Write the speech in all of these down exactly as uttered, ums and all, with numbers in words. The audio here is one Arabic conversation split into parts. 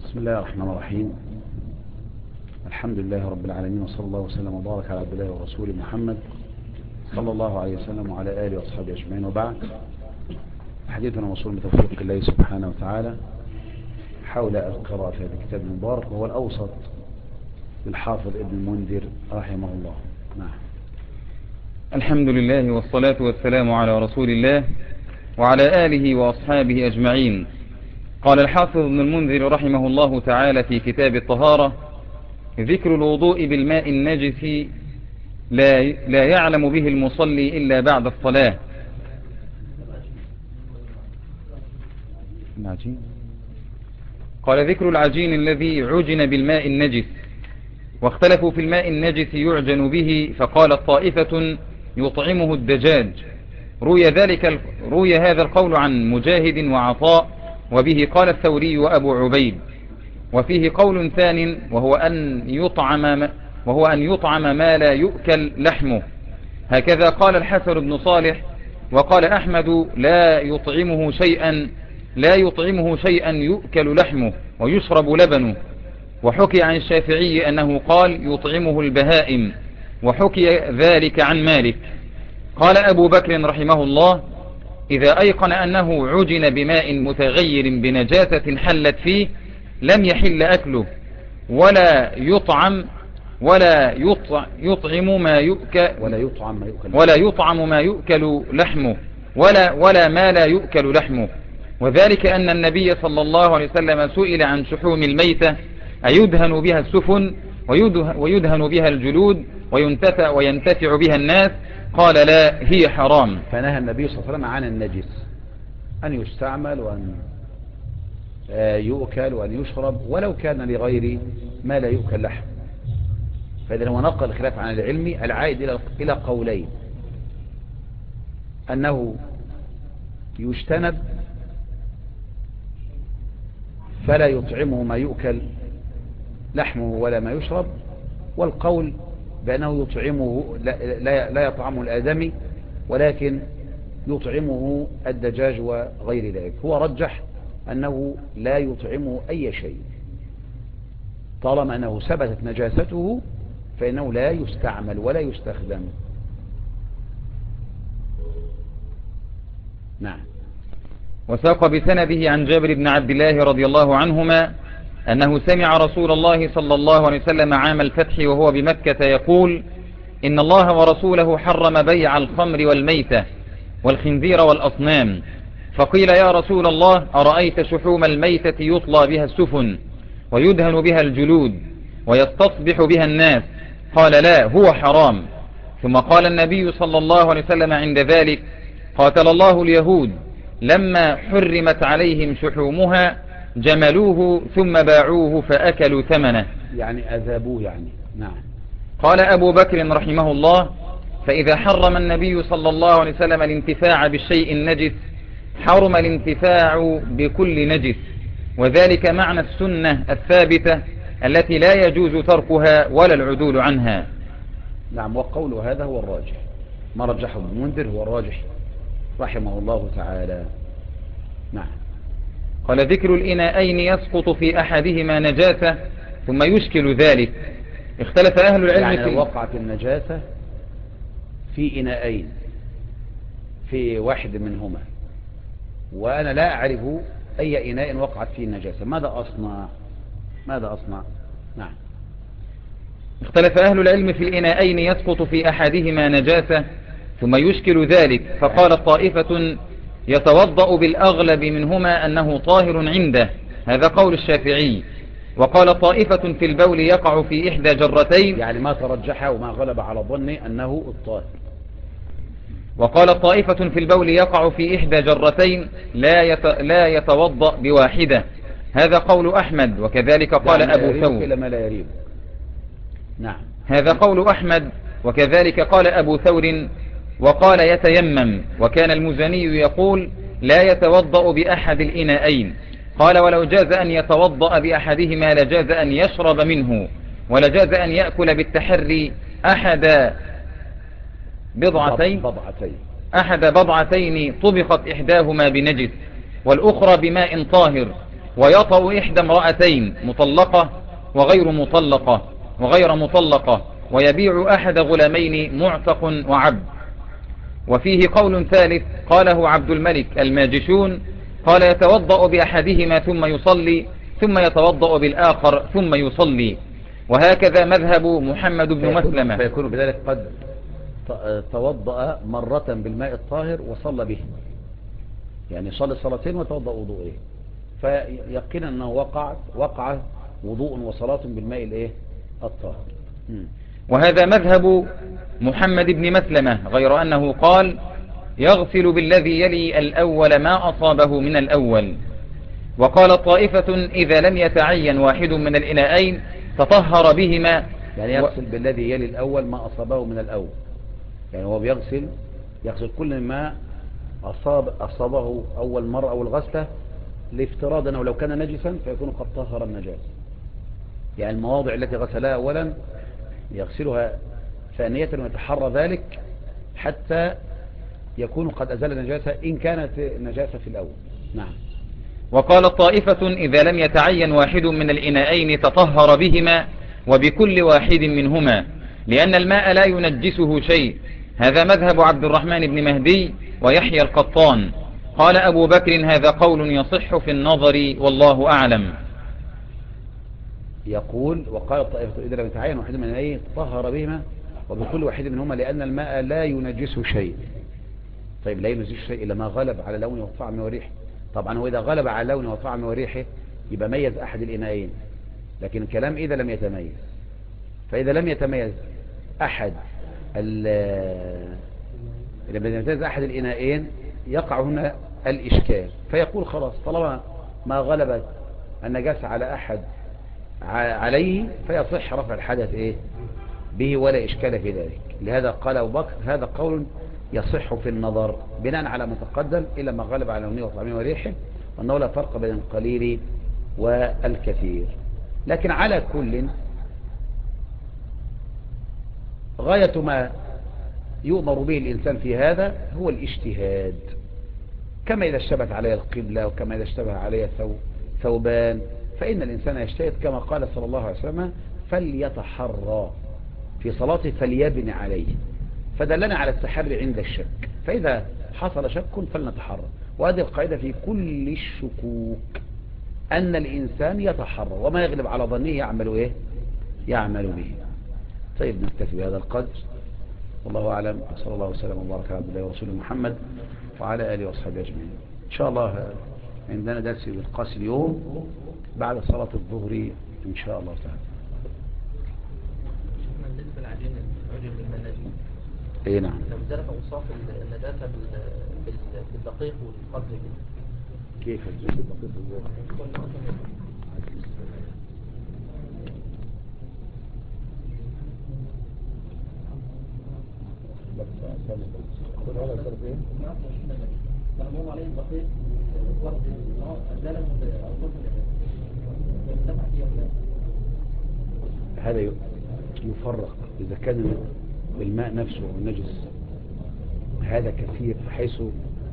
بسم الله الرحمن الرحيم. الحمد لله رب العالمين، وصلى الله وسلم وبارك على عبد الله ورسوله محمد صلى الله عليه وسلم وعلى آله وأصحابه أجمعين، وبعد. حديثنا موصول بتوفيق الله سبحانه وتعالى حول القراءة في هذا الكتاب المبارك، وهو الأوسط للحافظ ابن المنذر رحمه الله. نعم. الحمد لله والصلاة والسلام على رسول الله وعلى آله وأصحابه أجمعين. قال الحافظ ابن المنذر رحمه الله تعالى في كتاب الطهارة: ذكر الوضوء بالماء النجس لا, لا يعلم به المصلي إلا بعد الصلاة. قال: ذكر العجين الذي عجن بالماء النجس. واختلفوا في الماء النجس يعجن به، فقالت طائفة: يطعمه الدجاج. روي, ذلك روي هذا القول عن مجاهد وعطاء، وبه قال الثوري وأبو عبيد. وفيه قول ثان، وهو أن يطعم, وهو أن يطعم ما لا يؤكل لحمه. هكذا قال الحسن بن صالح. وقال أحمد: لا يطعمه شيئا لا يطعمه شيئا يؤكل لحمه ويشرب لبنه. وحكي عن الشافعي أنه قال: يطعمه البهائم، وحكي ذلك عن مالك. قال أبو بكر رحمه الله: إذا أيقن أنه عجن بماء متغير بنجاسة حلت فيه لم يحل أكله، ولا يطعم ولا يطعم ما يؤكل ولا يطعم ما يؤكل ولا يطعم ما يؤكل لحمه ولا ولا ما لا يؤكل لحمه. وذلك أن النبي صلى الله عليه وسلم سئل عن شحوم الميتة أيدهن بها السفن ويدهن بها الجلود وينتفع, وينتفع بها الناس؟ قال: لا، هي حرام. فنهى النبي صلى الله عليه وسلم عن النجس أن يستعمل وأن يؤكل وأن يشرب، ولو كان لغير ما لا يؤكل لحم. فإذا هو نقل الخلاف عن العلم العائد إلى قولين: أنه يجتنب فلا يطعمه ما يؤكل لحمه ولا ما يشرب، والقول بأنه يطعمه لا, لا يطعمه الآدمي ولكن يطعمه الدجاج وغير ذلك. هو رجح أنه لا يطعمه أي شيء طالما أنه ثبتت نجاسته، فإنه لا يستعمل ولا يستخدم. نعم. وساق بسنده عن جابر بن عبد الله رضي الله عنهما أنه سمع رسول الله صلى الله عليه وسلم عام الفتح وهو بمكة يقول: إن الله ورسوله حرم بيع الخمر والميتة والخنزير والأصنام. فقيل: يا رسول الله، أرأيت شحوم الميتة يطلى بها السفن ويدهن بها الجلود ويستصبح بها الناس؟ قال: لا، هو حرام. ثم قال النبي صلى الله عليه وسلم عند ذلك: قاتل الله اليهود، لما حرمت عليهم شحومها جملوه ثم باعوه فأكلوا ثمنه. يعني أذابوه يعني. نعم. قال أبو بكر رحمه الله: فإذا حرم النبي صلى الله عليه وسلم الانتفاع بالشيء النجس حرم الانتفاع بكل نجس، وذلك معنى السنة الثابتة التي لا يجوز تركها ولا العدول عنها. نعم. وقول هذا هو الراجح، ما رجحه ابن المنذر هو الراجح رحمه الله تعالى. نعم. قال: ذكر الإناءين يسقط في أحدهما نجاسة ثم يشكل ذلك. اختلف أهل العلم يعني في لو وقعت النجاسة في إناءين في واحد منهما وأنا لا أعرف أي إناء وقعت فيه النجاسة، ماذا أصنع؟ ماذا أصنع؟ نعم. اختلف أهل العلم في الإناءين يسقط في أحدهما نجاسة ثم يشكل ذلك، فقال طائفة: يتوضأ بالأغلب منهما أنه طاهر عنده، هذا قول الشافعي. وقال طائفة: في البول يقع في إحدى جرتين، يعني ما ترجح وما غلب على ظني أنه الطاهر. وقال طائفة: في البول يقع في إحدى جرتين لا, يت... لا يتوضأ بواحدة، هذا قول أحمد. وكذلك قال أبو ثور. إلى ما لا يريب. نعم. هذا قول أحمد، وكذلك قال أبو ثور. وقال: يتيمم. وكان المزني يقول: لا يتوضأ بأحد الإناءين. قال: ولو جاز أن يتوضأ بأحدهما لجاز أن يشرب منه، ولجاز أن يأكل بالتحري أحد بضعتين بضعتين أحد بضعتين طبخت إحداهما بنجس والأخرى بماء طاهر، ويطأ إحدى امرأتين مطلقة وغير مطلقة وغير مطلقة ويبيع أحد غلامين معتق وعبد. وفيه قول ثالث قاله عبد الملك الماجشون، قال يتوضأ بأحدهما ثم يصلي ثم يتوضأ بالآخر ثم يصلي. وهكذا مذهب محمد بن مسلمة. فيكون بذلك قد توضأ مرة بالماء الطاهر وصلى به، يعني صلى صلاتين وتوضأ وضوئه، فيقين أنه وقع وقع وضوء وصلاة بالماء الايه الطاهر. وهذا مذهب محمد بن مسلمة، غير أنه قال يغسل بالذي يلي الأول ما أصابه من الأول. وقال طائفة إذا لم يتعين واحد من الإناءين تطهر بهما، يعني يغسل و... بالذي يلي الأول ما أصابه من الأول، يعني هو بيغسل يغسل كل ما أصاب أصابه أول مرة أو الغسلة، لافتراض أنه لو كان نجسا فيكون قد طهر النجاسة. يعني المواضع التي غسلها أولا يغسلها ثانية ويتحرى ذلك حتى يكون قد أزال النجاسة إن كانت النجاسة في الأول. نعم. وقال طائفة إذا لم يتعين واحد من الإناءين تطهر بهما وبكل واحد منهما، لأن الماء لا ينجسه شيء. هذا مذهب عبد الرحمن بن مهدي ويحيى القطان. قال أبو بكر هذا قول يصح في النظر والله أعلم. يقول وقال الطائفة إذا لم يتعين واحد من الإناءين تطهر بهما وبكل واحد منهما لأن الماء لا ينجسه شيء. طيب لا ينجسه شيء إلا ما غلب على لونه وطعمه وريحه. طبعا هو إذا غلب على لونه وطعمه وريحه يبقى ميز أحد الإناءين، لكن الكلام إذا لم يتميز. فإذا لم يتميز أحد إذا لم يتميز أحد الإناءين يقع هنا الإشكال، فيقول خلاص طالما ما غلبت النجاسة على أحد عليه فيصح رفع الحدث إيه به ولا إشكال في ذلك. لهذا قال أبو بكر هذا قول يصح في النظر بناء على ما تقدم إلا ما غلب على لونه وطعمه وريحه، وأنه لا فرق بين القليل والكثير. لكن على كل غاية ما يؤمر به الإنسان في هذا هو الاجتهاد، كما إذا اشتبهت عليه القبلة وكما إذا اشتبه عليه ثوبان فإن الإنسان يجتهد كما قال صلى الله عليه وسلم فليتحرى في صلاته فليبني عليه، فدلنا على التحري عند الشك. فإذا حصل شك فلنتحرى، وهذه القاعدة في كل الشكوك أن الإنسان يتحرى وما يغلب على ظنه يعمل إيه يعمل به. طيب نكتفي بهذا القدر، والله أعلم. صلى الله وسلم وبارك على عبد الله ورسوله محمد وعلى آله وصحبه أجمعين. إن شاء الله عندنا درس بالقاس اليوم بعد صلاة الظهر إن شاء الله تعالى. بالنسبة للعجين العجين بالمناجم اي نعم. لو زرع اوصاف النجاسة بالدقيق والقدر كيف الدقيق ازاي؟ هذا يفرق إذا كان الماء نفسه والنجس هذا كثير بحيث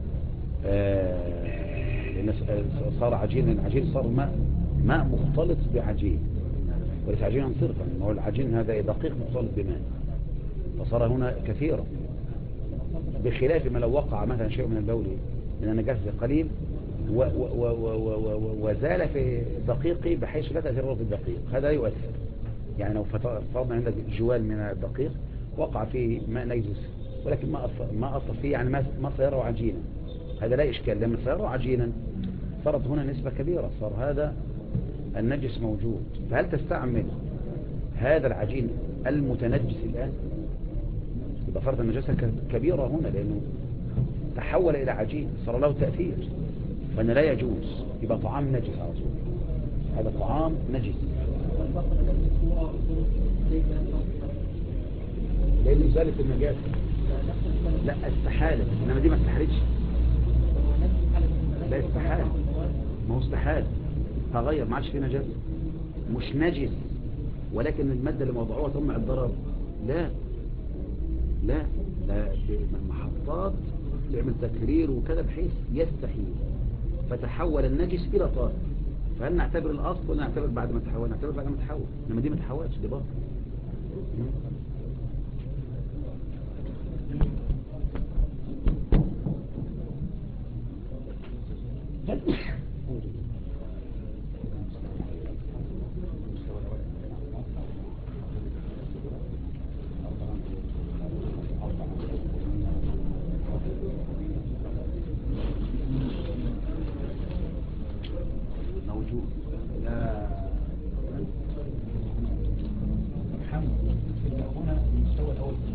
آه صار عجين. العجين صار ماء ماء مختلط بعجين وليس عجينا صرفا، ما هو العجين هذا دقيق مختلط بماء، فصار هنا كثيرا، بخلاف ما لو وقع مثلا شيء من البول من النجاسة قليل و و و و و وزال في دقيقي بحيث لا تأثير في الدقيق، هذا يؤثر. يعني لو فرضنا عندك جوال من الدقيق وقع فيه ماء نجس ولكن ما أثر ما أثر فيه، يعني ما صيره عجينا، هذا لا إشكال. لما صيره عجينا صارت هنا نسبة كبيرة، صار هذا النجس موجود. فهل تستعمل هذا العجين المتنجس الآن؟ يبقى فرض النجاسة كبيرة هنا لأنه تحول إلى عجين صار له تأثير، فأنا لا يجوز، يبقى طعام نجس على طول، هذا طعام نجس لأنه زالت النجاسة. لا استحالة، إنما دي ما استحالتش، لا استحالة، ما هو استحالة تغير ما عادش فيه نجاسة، مش نجس ولكن المادة اللي موضوعوها تمنع الضرر. لا لا ده محطات تعمل تكرير وكذا بحيث يستحيل فتحول النجس إلى طاهر، فهل نعتبر الأصل ولا نعتبر بعد ما تحول؟ نعتبر بعد ما تحول، لما دي ما تحولش دي باطل. موجود لا الحمد لله هنا المستوى الأول في